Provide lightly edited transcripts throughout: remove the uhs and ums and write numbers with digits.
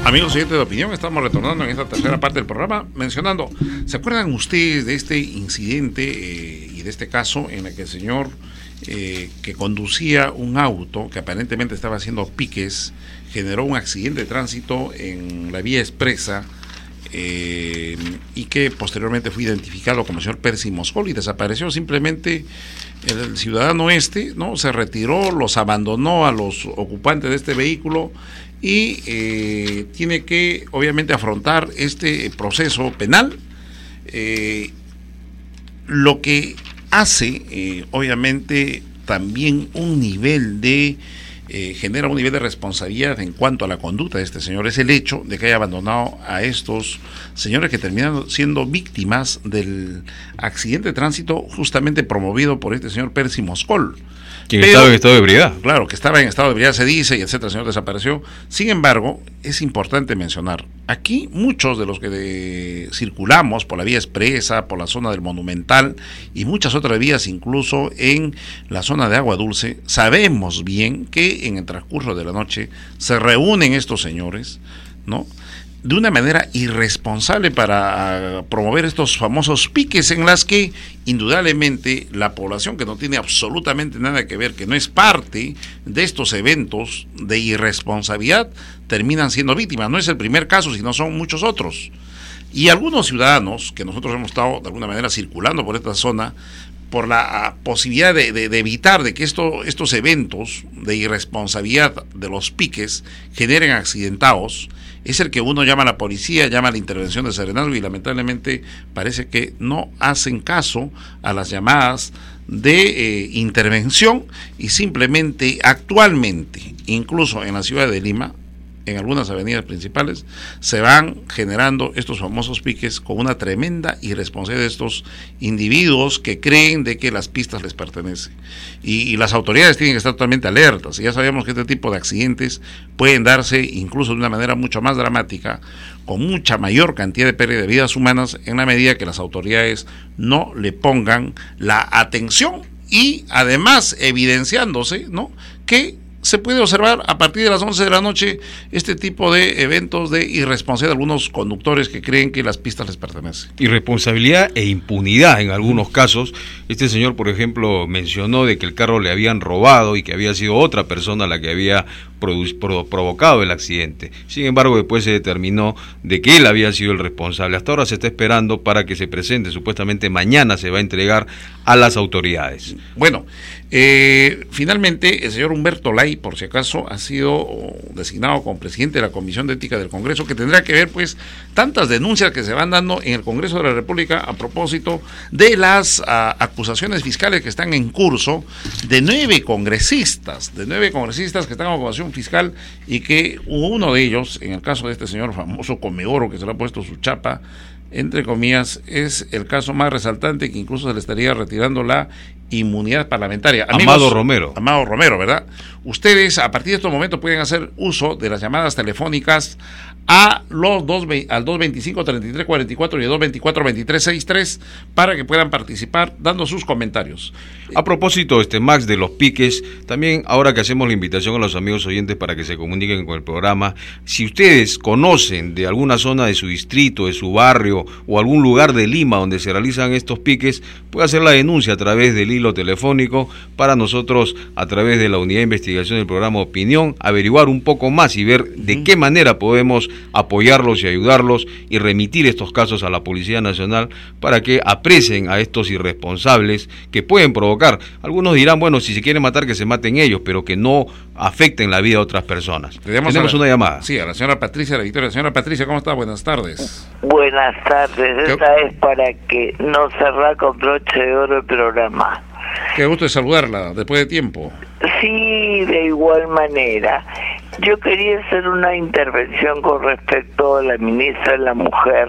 Amigos oyentes de opinión, estamos retornando en esta tercera parte del programa mencionando, ¿se acuerdan ustedes de este incidente y de este caso en el que el señor que conducía un auto que aparentemente estaba haciendo piques generó un accidente de tránsito en la vía expresa y que posteriormente fue identificado como el señor Percy Moscol y desapareció? Simplemente el ciudadano ¿no? Se retiró, los abandonó a los ocupantes de este vehículo y tiene que obviamente afrontar este proceso penal, lo que hace obviamente también un nivel de genera un nivel de responsabilidad en cuanto a la conducta de este señor. Es el hecho de que haya abandonado a estos señores que terminan siendo víctimas del accidente de tránsito justamente promovido por este señor Percy Moscol. ¿Quién estaba en estado de ebriedad? Claro, que estaba en estado de ebriedad, se dice, y etcétera, el señor desapareció. Sin embargo, es importante mencionar, aquí muchos de los que circulamos por la vía expresa, por la zona del Monumental y muchas otras vías, incluso en la zona de Agua Dulce, sabemos bien que en el transcurso de la noche se reúnen estos señores, ¿no?, de una manera irresponsable para promover estos famosos piques en las que indudablemente la población que no tiene absolutamente nada que ver, que no es parte de estos eventos de irresponsabilidad, terminan siendo víctimas. No es el primer caso, sino son muchos otros. Y algunos ciudadanos que nosotros hemos estado de alguna manera circulando por esta zona, por la posibilidad de evitar de que estos eventos de irresponsabilidad de los piques generen accidentados, es el que uno llama a la policía, llama a la intervención de serenazgo y lamentablemente parece que no hacen caso a las llamadas de intervención y simplemente actualmente, incluso en la ciudad de Lima, en algunas avenidas principales, se van generando estos famosos piques con una tremenda irresponsabilidad de estos individuos que creen de que las pistas les pertenecen. Y las autoridades tienen que estar totalmente alertas. Y ya sabemos que este tipo de accidentes pueden darse incluso de una manera mucho más dramática, con mucha mayor cantidad de pérdida de vidas humanas, en la medida que las autoridades no le pongan la atención y además evidenciándose, ¿no?, que se puede observar a partir de las 11 de la noche este tipo de eventos de irresponsabilidad de algunos conductores que creen que las pistas les pertenecen. Irresponsabilidad e impunidad en algunos casos. Este señor, por ejemplo, mencionó de que el carro le habían robado y que había sido otra persona la que había provocado el accidente. Sin embargo, después se determinó de que él había sido el responsable. Hasta ahora se está esperando para que se presente, supuestamente mañana se va a entregar a las autoridades. Bueno, finalmente el señor Humberto Lay, por si acaso, ha sido designado como presidente de la Comisión de Ética del Congreso, que tendrá que ver pues tantas denuncias que se van dando en el Congreso de la República a propósito de las acusaciones fiscales que están en curso de 9 congresistas que están en acusación fiscal y que uno de ellos, en el caso de este señor famoso Comegoro, que se le ha puesto su chapa, entre comillas, es el caso más resaltante, que incluso se le estaría retirando la inmunidad parlamentaria. Amigos, Amado Romero, ¿verdad? Ustedes a partir de estos momentos pueden hacer uso de las llamadas telefónicas al 225-3344 y al 224-2363 para que puedan participar dando sus comentarios. A propósito, Max, de los piques, también ahora que hacemos la invitación a los amigos oyentes para que se comuniquen con el programa, si ustedes conocen de alguna zona de su distrito, de su barrio o algún lugar de Lima donde se realizan estos piques, puede hacer la denuncia a través del hilo telefónico para nosotros, a través de la unidad de investigación del programa Opinión, averiguar un poco más y ver de qué manera podemos apoyarlos y ayudarlos y remitir estos casos a la Policía Nacional para que aprecien a estos irresponsables que pueden provocar. Algunos dirán, bueno, si se quieren matar, que se maten ellos, pero que no afecten la vida de otras personas. Tenemos una llamada. Sí, a la señora Patricia de la Victoria. Señora Patricia, ¿cómo está? Buenas tardes. Buenas tardes. Esta es para que no cerrar con broche de oro el programa. Qué gusto de saludarla después de tiempo. Sí, de igual manera. Yo quería hacer una intervención con respecto a la ministra de la Mujer.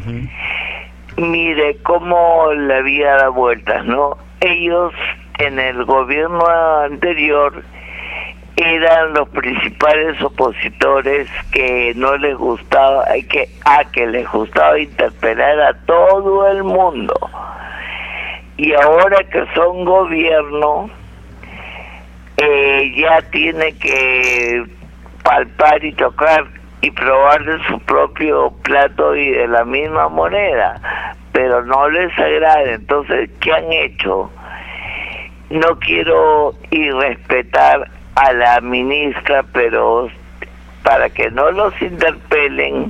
Mire cómo la vida da vueltas, ¿no? Ellos en el gobierno anterior eran los principales opositores que no les gustaba, que les gustaba interpelar a todo el mundo. Y ahora que son gobierno, ya tiene que palpar y tocar y probar de su propio plato y de la misma moneda, pero no les agrada. Entonces, ¿qué han hecho? No quiero irrespetar a la ministra, pero para que no los interpelen,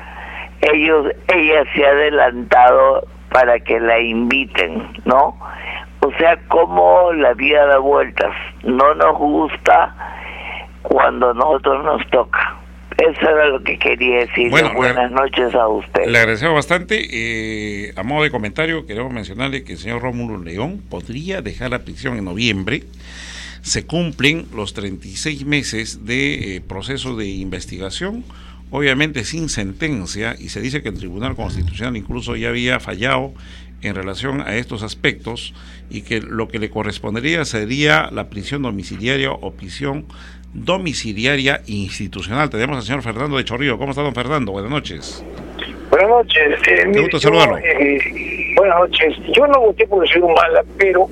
ella se ha adelantado para que la inviten, ¿no? O sea, como la vida da vueltas, no nos gusta cuando a nosotros nos toca. Eso era lo que quería decir. Bueno, buenas noches a usted. Le agradecemos bastante. A modo de comentario, queremos mencionarle que el señor Rómulo León podría dejar la prisión en noviembre. Se cumplen los 36 meses de proceso de investigación, obviamente sin sentencia, y se dice que el Tribunal Constitucional incluso ya había fallado en relación a estos aspectos, y que lo que le correspondería sería la prisión domiciliaria o prisión domiciliaria institucional. Tenemos al señor Fernando de Chorrillo. ¿Cómo está, don Fernando? Buenas noches. Buenas noches. Me gusta saludarlo. Buenas noches. Yo no voté porque soy un mala, pero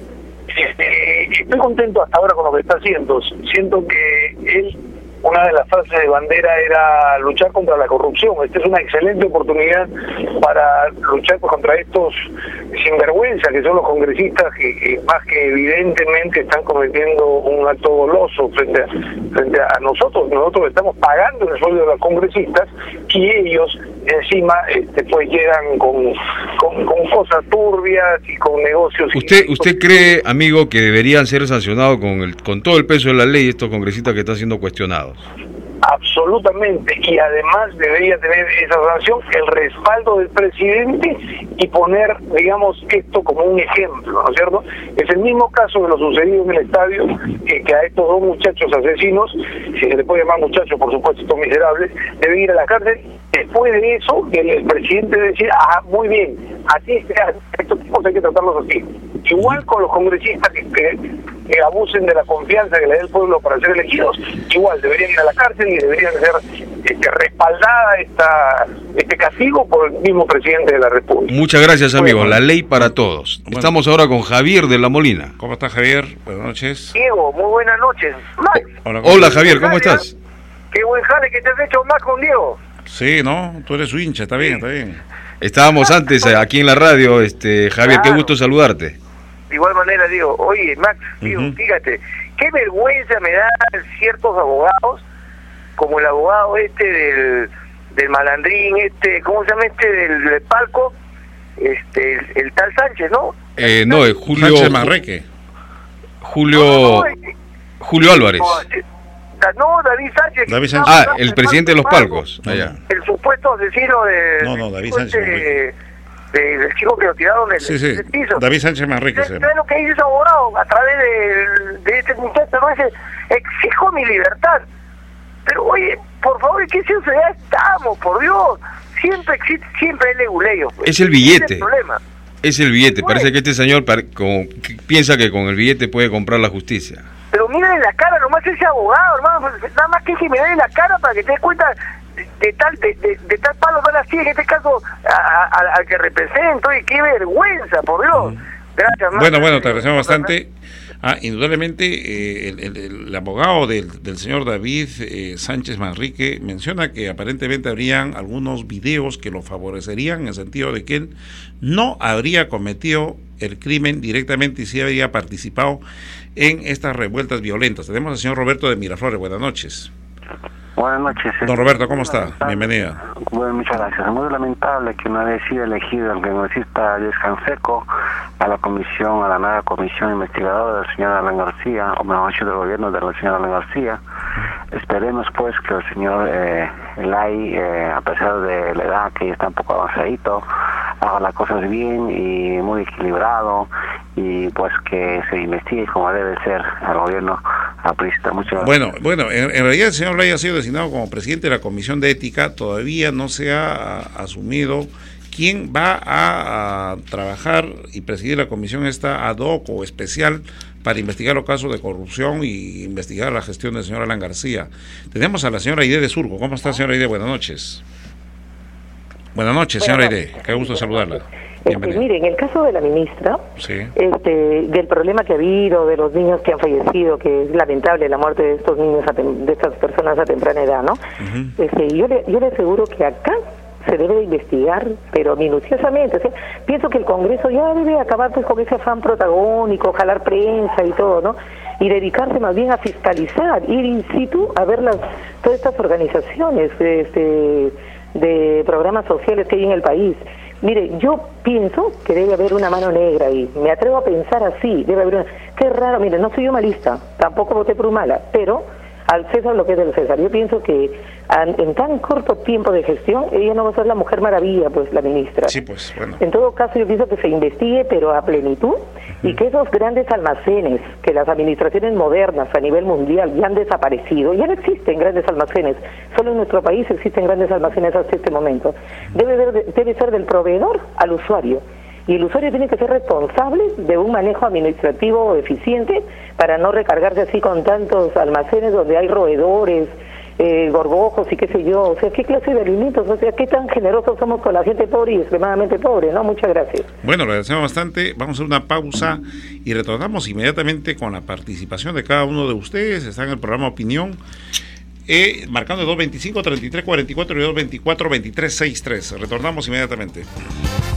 estoy contento hasta ahora con lo que está haciendo. Siento que él, una de las frases de bandera era luchar contra la corrupción. Esta es una excelente oportunidad para luchar contra estos sinvergüenza que son los congresistas que más que evidentemente están cometiendo un acto doloso frente a nosotros. Nosotros estamos pagando el sueldo de los congresistas y ellos encima pues llegan con cosas turbias y con negocios. ¿Usted cree, amigo, que deberían ser sancionados con todo el peso de la ley estos congresistas que están siendo cuestionados? Absolutamente, y además debería tener esa sanción el respaldo del presidente y poner, digamos, esto como un ejemplo, ¿no es cierto? Es el mismo caso de lo sucedido en el estadio, que a estos dos muchachos asesinos, si se les puede llamar muchachos, por supuesto, estos miserables, deben ir a la cárcel. Después de eso, el presidente debe decir, muy bien, así se hace, estos tipos hay que tratarlos así. Igual con los congresistas que abusen de la confianza que le dé el pueblo para ser elegidos, igual deberían ir a la cárcel y deberían ser respaldada este castigo por el mismo presidente de la República. Muchas gracias, amigo. La ley para todos. Bueno. Estamos ahora con Javier de La Molina. ¿Cómo está, Javier? Buenas noches. Diego, muy buenas noches. Max. Hola, Javier, ¿cómo estás? Qué buen jale que te has hecho, Max, con Diego. Sí, ¿no? Tú eres su hincha, está bien, está bien. Estábamos antes aquí en la radio, Javier, claro. Qué gusto saludarte. De igual manera, digo, oye, Max, digo, fíjate, qué vergüenza me dan ciertos abogados, como el abogado del malandrín, ¿cómo se llama del palco? El tal Sánchez, ¿no? No, es Julio... Sánchez Manrique. Julio Álvarez. No, David Sánchez. David Sánchez. El presidente de los palcos. Allá. El supuesto asesino de... No, David Sánchez. Del chico que lo tiraron del piso. David Sánchez Manrique. ¿Sabes lo que dice ese abogado? A través de este muchacho, no dice, exijo mi libertad. Pero oye, por favor, ¿en qué sociedad estamos? Por Dios, siempre existe, siempre hay leguleyos. Pues. Es el billete. Es el billete. Pues, parece que este señor piensa que con el billete puede comprar la justicia. Pero mira en la cara nomás ese abogado, hermano, nada más que me dé en la cara para que te des cuenta de tal palo van así, en este caso al que represento. Y qué vergüenza, por Dios. Gracias, Bueno, te agradecemos bastante. Indudablemente el abogado del señor David Sánchez Manrique menciona que aparentemente habrían algunos videos que lo favorecerían en el sentido de que él no habría cometido el crimen directamente y sí habría participado en estas revueltas violentas. Tenemos al señor Roberto de Miraflores. Buenas noches. Buenas noches. Don Roberto, ¿cómo está? Bienvenida. Bueno, muchas gracias. Es muy lamentable que no haya sido elegido el congresista Luis Canseco a la nueva comisión investigadora del señor Alan García, o mejor dicho, del gobierno del señor Alan García. Esperemos pues que el señor Elay, a pesar de la edad que ya está un poco avanzadito, haga las cosas bien y muy equilibrado, y pues que se investigue como debe ser al gobierno aprista. Muchas gracias. Bueno, en realidad el señor Lay ha sido designado como presidente de la Comisión de Ética. Todavía no se ha asumido quién va a trabajar y presidir la comisión esta ad hoc o especial para investigar los casos de corrupción y investigar la gestión del señor Alan García. Tenemos a la señora Aide de Surco. ¿Cómo está, señora Aide? Buenas noches. Buenas noches, señora Aide. Qué gusto saludarla. Mire, en el caso de la ministra, sí, del problema que ha habido, de los niños que han fallecido, que es lamentable la muerte de estos niños, de estas personas a temprana edad, ¿no? Yo le aseguro que acá se debe de investigar, pero minuciosamente. O sea, pienso que el Congreso ya debe acabar pues con ese afán protagónico, jalar prensa y todo, ¿no? Y dedicarse más bien a fiscalizar, ir in situ a ver todas estas organizaciones de programas sociales que hay en el país. Mire, yo pienso que debe haber una mano negra ahí. Me atrevo a pensar así. Debe haber Qué raro, mire, no soy humanista, tampoco voté por Humala, pero al César lo que es del César. Yo pienso que en tan corto tiempo de gestión, ella no va a ser la mujer maravilla, pues, la ministra. Sí, pues, bueno. En todo caso, yo pienso que se investigue, pero a plenitud, y que esos grandes almacenes, que las administraciones modernas a nivel mundial ya han desaparecido, ya no existen grandes almacenes, solo en nuestro país existen grandes almacenes hasta este momento. Debe ser del proveedor al usuario. Y el usuario tiene que ser responsable de un manejo administrativo eficiente para no recargarse así con tantos almacenes donde hay roedores, gorgojos y qué sé yo. O sea, ¿qué clase de alimentos? O sea, ¿qué tan generosos somos con la gente pobre y extremadamente pobre? ¿No? Muchas gracias. Bueno, le agradecemos bastante. Vamos a hacer una pausa y retornamos inmediatamente con la participación de cada uno de ustedes. Está en el programa Opinión. Marcando 225-3344 y 224-2363. Retornamos inmediatamente.